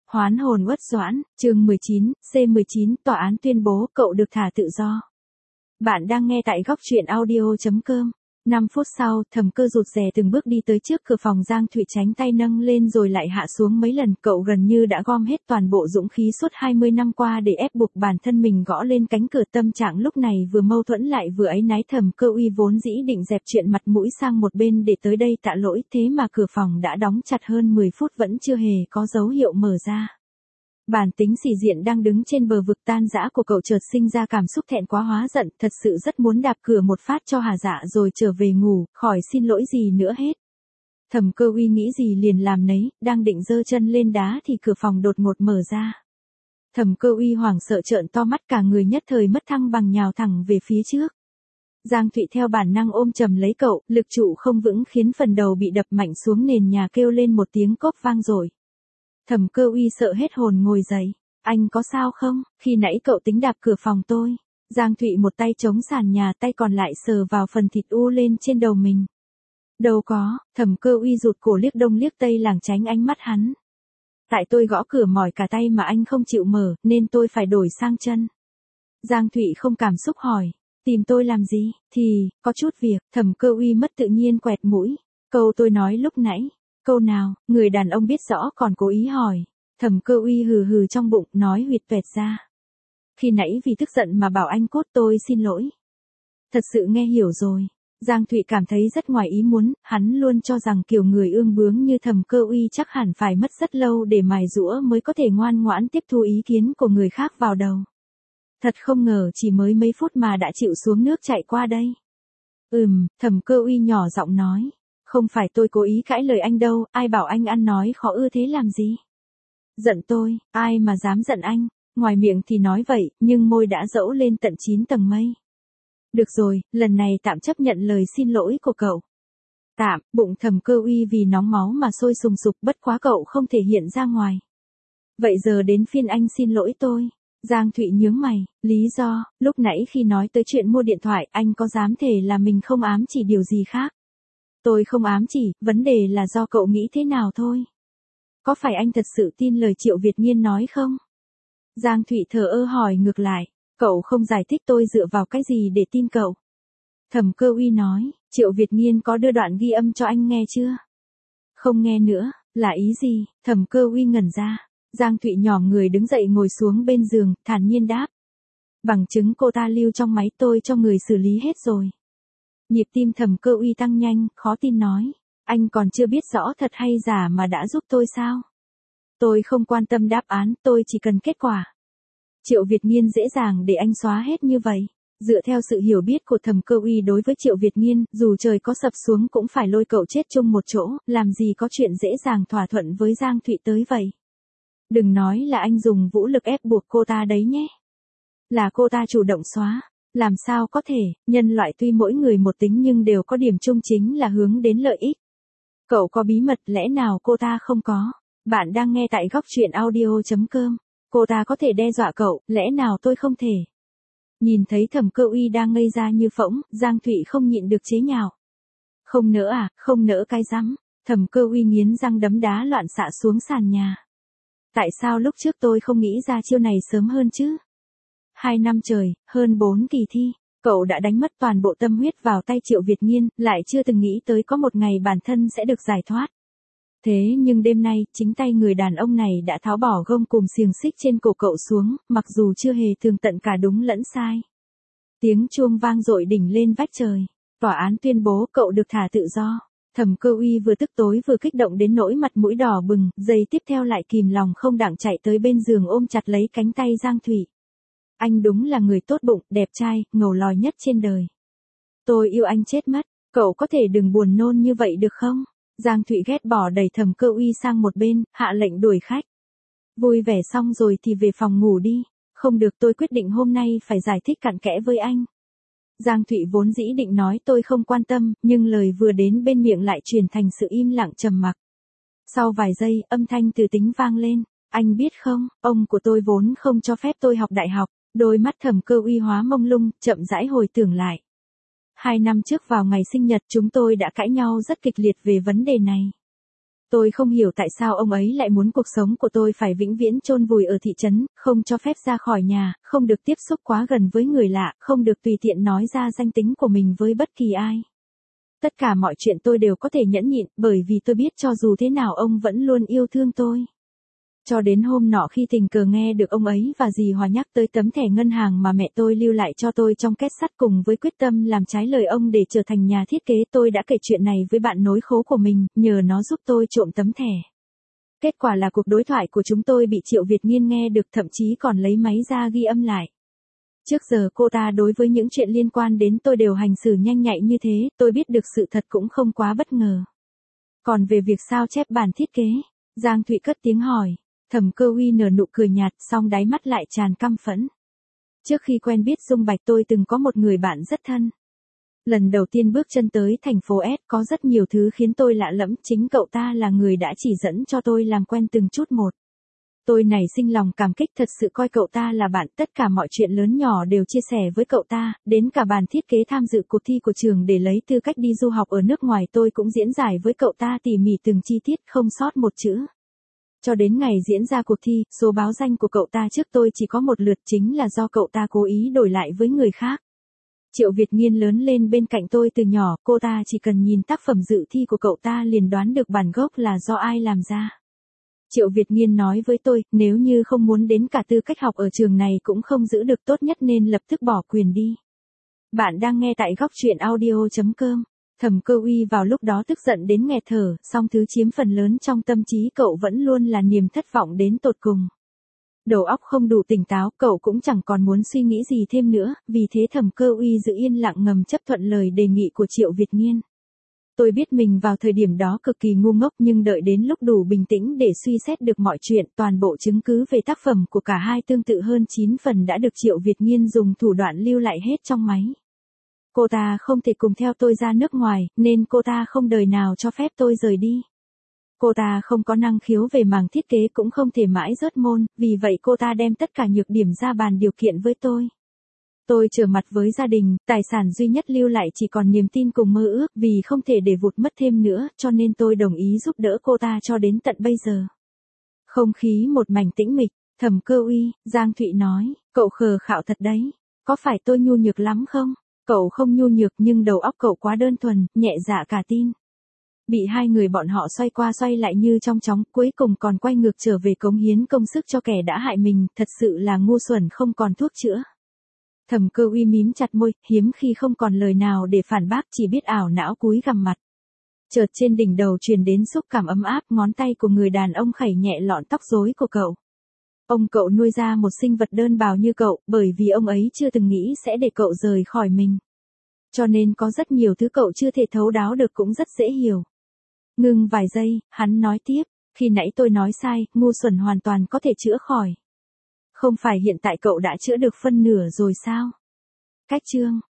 Hoán hồn uất doãn, chương 19, C19, tòa án tuyên bố cậu được thả tự do. Bạn đang nghe tại góc truyện audio.com. 5 phút sau, Thẩm Cơ rụt rè từng bước đi tới trước cửa phòng Giang Thụy, tránh tay nâng lên rồi lại hạ xuống mấy lần. Cậu gần như đã gom hết toàn bộ dũng khí suốt 20 năm qua để ép buộc bản thân mình gõ lên cánh cửa. Tâm trạng lúc này vừa mâu thuẫn lại vừa áy náy. Thẩm Cơ Uy vốn dĩ định dẹp chuyện mặt mũi sang một bên để tới đây tạ lỗi, thế mà cửa phòng đã đóng chặt hơn 10 phút vẫn chưa hề có dấu hiệu mở ra. Bản tính sĩ diện đang đứng trên bờ vực tan rã của cậu chợt sinh ra cảm xúc thẹn quá hóa giận, thật sự rất muốn đạp cửa một phát cho hà dạ rồi trở về ngủ, khỏi xin lỗi gì nữa hết. Thẩm Cơ Uy nghĩ gì liền làm nấy, đang định giơ chân lên đá thì cửa phòng đột ngột mở ra. Thẩm Cơ Uy hoảng sợ trợn to mắt, cả người nhất thời mất thăng bằng nhào thẳng về phía trước. Giang Thụy theo bản năng ôm chầm lấy cậu, lực trụ không vững khiến phần đầu bị đập mạnh xuống nền nhà, kêu lên một tiếng cốp vang rồi. Thẩm Cơ Uy sợ hết hồn ngồi dậy. Anh có sao không? Khi nãy cậu tính đạp cửa phòng tôi. Giang Thụy một tay chống sàn nhà, tay còn lại sờ vào phần thịt u lên trên đầu mình. Đâu có. Thẩm Cơ Uy rụt cổ liếc đông liếc tây lảng tránh ánh mắt hắn. Tại tôi gõ cửa mỏi cả tay mà anh không chịu mở, nên tôi phải đổi sang chân. Giang Thụy không cảm xúc hỏi. Tìm tôi làm gì? Thì, có chút việc. Thẩm Cơ Uy mất tự nhiên quẹt mũi. Câu tôi nói lúc nãy. Câu nào? Người đàn ông biết rõ còn cố ý hỏi. Thẩm Cơ Uy hừ hừ trong bụng, nói huyệt tuệt ra. Khi nãy vì tức giận mà bảo anh cốt, tôi xin lỗi. Thật sự nghe hiểu rồi. Giang Thụy cảm thấy rất ngoài ý muốn, hắn luôn cho rằng kiểu người ương bướng như Thẩm Cơ Uy chắc hẳn phải mất rất lâu để mài giũa mới có thể ngoan ngoãn tiếp thu ý kiến của người khác vào đầu. Thật không ngờ chỉ mới mấy phút mà đã chịu xuống nước chạy qua đây. Thẩm Cơ Uy nhỏ giọng nói. Không phải tôi cố ý cãi lời anh đâu, ai bảo anh ăn nói khó ưa thế làm gì? Giận tôi, ai mà dám giận anh, ngoài miệng thì nói vậy, nhưng môi đã dẫu lên tận 9 tầng mây. Được rồi, lần này tạm chấp nhận lời xin lỗi của cậu. Tạm, bụng Thẩm Cơ Uy vì nóng máu mà sôi sùng sục, bất quá cậu không thể hiện ra ngoài. Vậy giờ đến phiên anh xin lỗi tôi. Giang Thụy nhướng mày, lý do, lúc nãy khi nói tới chuyện mua điện thoại, anh có dám thề là mình không ám chỉ điều gì khác? Tôi không ám chỉ, vấn đề là do cậu nghĩ thế nào thôi. Có phải anh thật sự tin lời Triệu Việt Nhiên nói không? Giang Thụy thờ ơ hỏi ngược lại, cậu không giải thích tôi dựa vào cái gì để tin cậu. Thẩm Cơ Uy nói, Triệu Việt Nhiên có đưa đoạn ghi âm cho anh nghe chưa? Không nghe nữa, là ý gì? Thẩm Cơ Uy ngẩn ra. Giang Thụy nhỏ người đứng dậy ngồi xuống bên giường, thản nhiên đáp. Bằng chứng cô ta lưu trong máy tôi cho người xử lý hết rồi. Nhịp tim Thẩm Cơ Uy tăng nhanh, khó tin nói. Anh còn chưa biết rõ thật hay giả mà đã giúp tôi sao? Tôi không quan tâm đáp án, tôi chỉ cần kết quả. Triệu Việt Nhiên dễ dàng để anh xóa hết như vậy. Dựa theo sự hiểu biết của Thẩm Cơ Uy đối với Triệu Việt Nhiên, dù trời có sập xuống cũng phải lôi cậu chết chung một chỗ, làm gì có chuyện dễ dàng thỏa thuận với Giang Thụy tới vậy. Đừng nói là anh dùng vũ lực ép buộc cô ta đấy nhé. Là cô ta chủ động xóa. Làm sao có thể, nhân loại tuy mỗi người một tính nhưng đều có điểm chung chính là hướng đến lợi ích. Cậu có bí mật, lẽ nào cô ta không có? Bạn đang nghe tại góc truyện audio.com. Cô ta có thể đe dọa cậu, lẽ nào tôi không thể? Nhìn thấy Thẩm Cơ Uy đang ngây ra như phỗng, Giang Thụy không nhịn được chế nhạo. Không nỡ à, không nỡ cái rắm. Thẩm Cơ Uy nghiến răng đấm đá loạn xạ xuống sàn nhà. Tại sao lúc trước tôi không nghĩ ra chiêu này sớm hơn chứ? 2 năm trời, hơn 4 kỳ thi, cậu đã đánh mất toàn bộ tâm huyết vào tay Triệu Việt Nhiên, lại chưa từng nghĩ tới có một ngày bản thân sẽ được giải thoát. Thế nhưng đêm nay, chính tay người đàn ông này đã tháo bỏ gông cùm xiềng xích trên cổ cậu xuống, mặc dù chưa hề tường tận cả đúng lẫn sai. Tiếng chuông vang dội đỉnh lên vách trời. Tòa án tuyên bố cậu được thả tự do. Thẩm Cơ Uy vừa tức tối vừa kích động đến nỗi mặt mũi đỏ bừng, giây tiếp theo lại kìm lòng không đặng chạy tới bên giường ôm chặt lấy cánh tay Giang Thụy. Anh đúng là người tốt bụng, đẹp trai, ngầu lòi nhất trên đời. Tôi yêu anh chết mất, cậu có thể đừng buồn nôn như vậy được không? Giang Thụy ghét bỏ đẩy Thẩm Cơ Uy sang một bên, hạ lệnh đuổi khách. Vui vẻ xong rồi thì về phòng ngủ đi. Không được, tôi quyết định hôm nay phải giải thích cặn kẽ với anh. Giang Thụy vốn dĩ định nói tôi không quan tâm, nhưng lời vừa đến bên miệng lại chuyển thành sự im lặng trầm mặc. Sau vài giây, âm thanh từ tính vang lên. Anh biết không, ông của tôi vốn không cho phép tôi học đại học. Đôi mắt Thẩm Cơ Uy hóa mông lung, chậm rãi hồi tưởng lại. 2 năm trước vào ngày sinh nhật chúng tôi đã cãi nhau rất kịch liệt về vấn đề này. Tôi không hiểu tại sao ông ấy lại muốn cuộc sống của tôi phải vĩnh viễn chôn vùi ở thị trấn, không cho phép ra khỏi nhà, không được tiếp xúc quá gần với người lạ, không được tùy tiện nói ra danh tính của mình với bất kỳ ai. Tất cả mọi chuyện tôi đều có thể nhẫn nhịn, bởi vì tôi biết cho dù thế nào ông vẫn luôn yêu thương tôi. Cho đến hôm nọ khi tình cờ nghe được ông ấy và dì Hòa nhắc tới tấm thẻ ngân hàng mà mẹ tôi lưu lại cho tôi trong két sắt cùng với quyết tâm làm trái lời ông để trở thành nhà thiết kế, tôi đã kể chuyện này với bạn nối khố của mình, nhờ nó giúp tôi trộm tấm thẻ. Kết quả là cuộc đối thoại của chúng tôi bị Triệu Việt Nghiên nghe được, thậm chí còn lấy máy ra ghi âm lại. Trước giờ cô ta đối với những chuyện liên quan đến tôi đều hành xử nhanh nhạy như thế, tôi biết được sự thật cũng không quá bất ngờ. Còn về việc sao chép bản thiết kế, Giang Thụy cất tiếng hỏi. Thẩm Cơ Uy nở nụ cười nhạt, song đáy mắt lại tràn căm phẫn. Trước khi quen biết Dung Bạch tôi từng có một người bạn rất thân. Lần đầu tiên bước chân tới thành phố S có rất nhiều thứ khiến tôi lạ lẫm, chính cậu ta là người đã chỉ dẫn cho tôi làm quen từng chút một. Tôi nảy sinh lòng cảm kích, thật sự coi cậu ta là bạn, tất cả mọi chuyện lớn nhỏ đều chia sẻ với cậu ta, đến cả bản thiết kế tham dự cuộc thi của trường để lấy tư cách đi du học ở nước ngoài tôi cũng diễn giải với cậu ta tỉ mỉ từng chi tiết không sót một chữ. Cho đến ngày diễn ra cuộc thi, số báo danh của cậu ta trước tôi chỉ có một lượt, chính là do cậu ta cố ý đổi lại với người khác. Triệu Việt Nghiên lớn lên bên cạnh tôi từ nhỏ, cô ta chỉ cần nhìn tác phẩm dự thi của cậu ta liền đoán được bản gốc là do ai làm ra. Triệu Việt Nghiên nói với tôi, nếu như không muốn đến cả tư cách học ở trường này cũng không giữ được, tốt nhất nên lập tức bỏ quyền đi. Bạn đang nghe tại góc truyện audio.com. Thẩm Cơ Uy vào lúc đó tức giận đến nghẹt thở, song thứ chiếm phần lớn trong tâm trí cậu vẫn luôn là niềm thất vọng đến tột cùng. Đầu óc không đủ tỉnh táo, cậu cũng chẳng còn muốn suy nghĩ gì thêm nữa, vì thế Thẩm Cơ Uy giữ yên lặng ngầm chấp thuận lời đề nghị của Triệu Việt Nghiên. Tôi biết mình vào thời điểm đó cực kỳ ngu ngốc, nhưng đợi đến lúc đủ bình tĩnh để suy xét được mọi chuyện, toàn bộ chứng cứ về tác phẩm của cả hai tương tự hơn 9 phần đã được Triệu Việt Nghiên dùng thủ đoạn lưu lại hết trong máy. Cô ta không thể cùng theo tôi ra nước ngoài, nên cô ta không đời nào cho phép tôi rời đi. Cô ta không có năng khiếu về mảng thiết kế, cũng không thể mãi rớt môn, vì vậy cô ta đem tất cả nhược điểm ra bàn điều kiện với tôi. Tôi trở mặt với gia đình, tài sản duy nhất lưu lại chỉ còn niềm tin cùng mơ ước, vì không thể để vụt mất thêm nữa, cho nên tôi đồng ý giúp đỡ cô ta cho đến tận bây giờ. Không khí một mảnh tĩnh mịch, Thẩm Cơ Uy, Giang Thụy nói, cậu khờ khạo thật đấy, có phải tôi nhu nhược lắm không? Cậu không nhu nhược, nhưng đầu óc cậu quá đơn thuần, nhẹ dạ cả tin. Bị hai người bọn họ xoay qua xoay lại như trong chóng, cuối cùng còn quay ngược trở về cống hiến công sức cho kẻ đã hại mình, thật sự là ngu xuẩn không còn thuốc chữa. Thẩm Cơ Uy mím chặt môi, hiếm khi không còn lời nào để phản bác, chỉ biết ảo não cúi gằm mặt. Chợt trên đỉnh đầu truyền đến xúc cảm ấm áp, ngón tay của người đàn ông khẩy nhẹ lọn tóc rối của cậu. Ông cậu nuôi ra một sinh vật đơn bào như cậu, bởi vì ông ấy chưa từng nghĩ sẽ để cậu rời khỏi mình. Cho nên có rất nhiều thứ cậu chưa thể thấu đáo được cũng rất dễ hiểu. Ngưng vài giây, hắn nói tiếp, khi nãy tôi nói sai, ngu xuẩn hoàn toàn có thể chữa khỏi. Không phải hiện tại cậu đã chữa được phân nửa rồi sao? Cách chương